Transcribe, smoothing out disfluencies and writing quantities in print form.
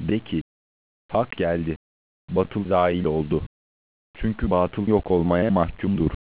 De ki, hak geldi, batıl zail oldu. Çünkü batıl yok olmaya mahkumdur.